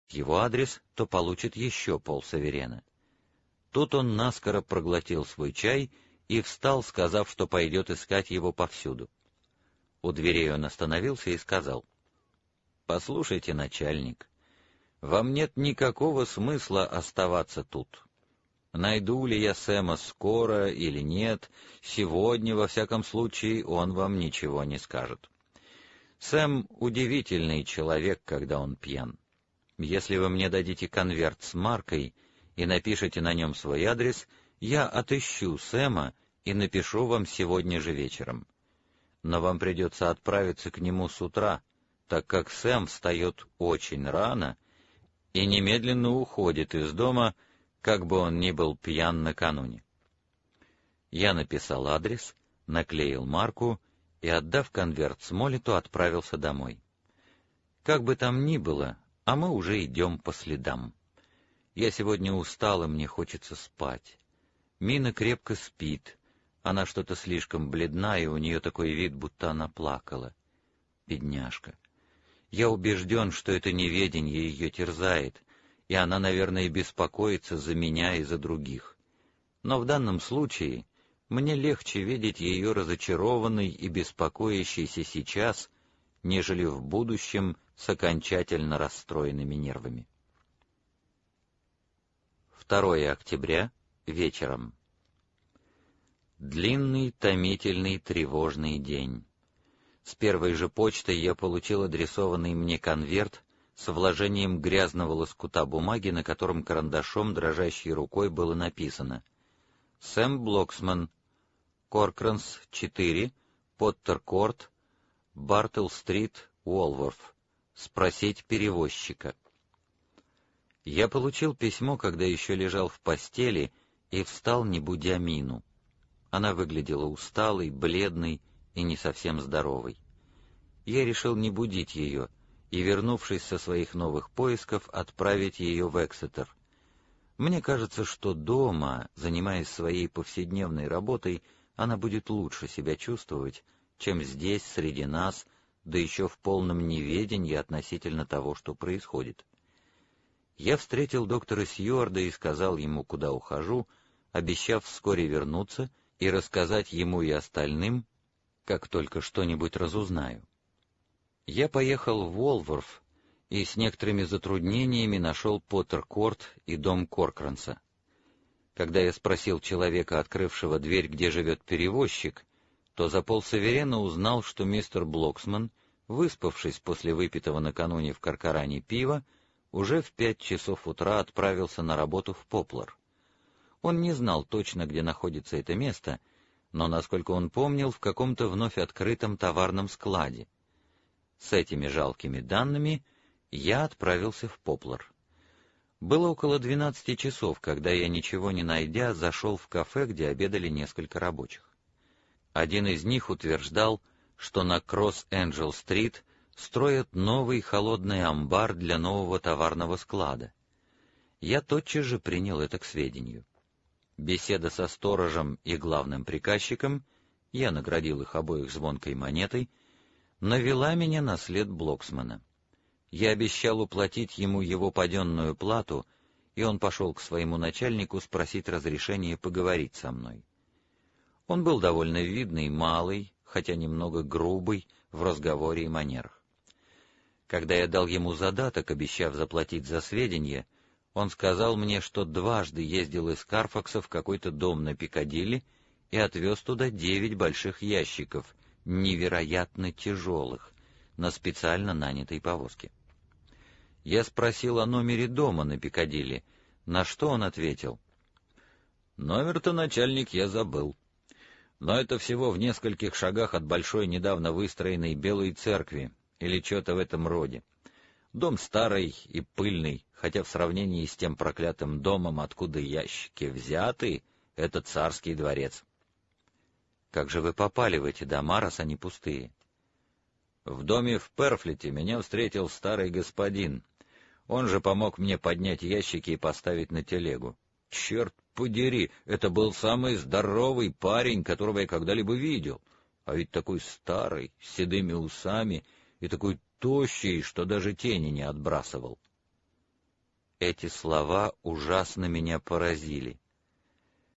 его адрес, то получит еще полсаверена. Тут он наскоро проглотил свой чай и встал, сказав, что пойдет искать его повсюду. У дверей он остановился и сказал: «Послушайте, начальник, вам нет никакого смысла оставаться тут. Найду ли я Сэма скоро или нет, сегодня, во всяком случае, он вам ничего не скажет. Сэм удивительный человек, когда он пьян. Если вы мне дадите конверт с маркой и напишите на нем свой адрес, я отыщу Сэма и напишу вам сегодня же вечером. Но вам придется отправиться к нему с утра, так как Сэм встает очень рано и немедленно уходит из дома, как бы он ни был пьян накануне». Я написал адрес, наклеил марку и, отдав конверт Смолету, отправился домой. Как бы там ни было, а мы уже идем по следам. Я сегодня устал, и мне хочется спать. Мина крепко спит. Она что-то слишком бледна, и у нее такой вид, будто она плакала. Бедняжка. Я убежден, что это неведение ее терзает, и она, наверное, беспокоится за меня и за других. Но в данном случае мне легче видеть ее разочарованной и беспокоящейся сейчас, нежели в будущем с окончательно расстроенными нервами. 2 октября, вечером. Длинный, томительный, тревожный день. С первой же почтой я получил адресованный мне конверт с вложением грязного лоскута бумаги, на котором карандашом, дрожащей рукой, было написано: «Сэм Блоксман, Коркранс, 4, Поттер-Корт, Бартл-стрит, Уолворф. Спросить перевозчика». Я получил письмо, когда еще лежал в постели, и встал, не будя Мину. Она выглядела усталой, бледной и не совсем здоровой. Я решил не будить ее и, вернувшись со своих новых поисков, отправить ее в Эксетер. Мне кажется, что дома, занимаясь своей повседневной работой, она будет лучше себя чувствовать, чем здесь, среди нас, да еще в полном неведении относительно того, что происходит. Я встретил доктора Сьюарда и сказал ему, куда ухожу, обещав вскоре вернуться и рассказать ему и остальным, как только что-нибудь разузнаю. Я поехал в Уолворф и с некоторыми затруднениями нашел Поттер-Корт и дом Коркранса. Когда я спросил человека, открывшего дверь, где живет перевозчик, то за полсаверена узнал, что мистер Блоксман, выспавшись после выпитого накануне в Коркоране пива, уже в 5 часов утра отправился на работу в Поплар. Он не знал точно, где находится это место, но, насколько он помнил, в каком-то вновь открытом товарном складе. С этими жалкими данными я отправился в Поплар. Было около 12 часов, когда я, ничего не найдя, зашел в кафе, где обедали несколько рабочих. Один из них утверждал, что на Кросс-Энджел-стрит строят новый холодный амбар для нового товарного склада. Я тотчас же принял это к сведению. Беседа со сторожем и главным приказчиком, я наградил их обоих звонкой монетой, навела меня на след Блоксмана. Я обещал уплатить ему его паденную плату, и он пошел к своему начальнику спросить разрешения поговорить со мной. Он был довольно видный, малый, хотя немного грубый в разговоре и манерах. Когда я дал ему задаток, обещав заплатить за сведения, он сказал мне, что дважды ездил из Карфакса в какой-то дом на Пикадилли и отвез туда 9 больших ящиков, невероятно тяжелых, на специально нанятой повозке. Я спросил о номере дома на Пикадилли, на что он ответил: «Номер-то, начальник, я забыл. Но это всего в нескольких шагах от большой недавно выстроенной Белой церкви, или что-то в этом роде. Дом старый и пыльный, хотя в сравнении с тем проклятым домом, откуда ящики взяты, это царский дворец». «Как же вы попали в эти дома, раз они пустые?» «В доме в Перфлете меня встретил старый господин. Он же помог мне поднять ящики и поставить на телегу. Черт подери, это был самый здоровый парень, которого я когда-либо видел. А ведь такой старый, с седыми усами и такой тощий, что даже тени не отбрасывал». Эти слова ужасно меня поразили.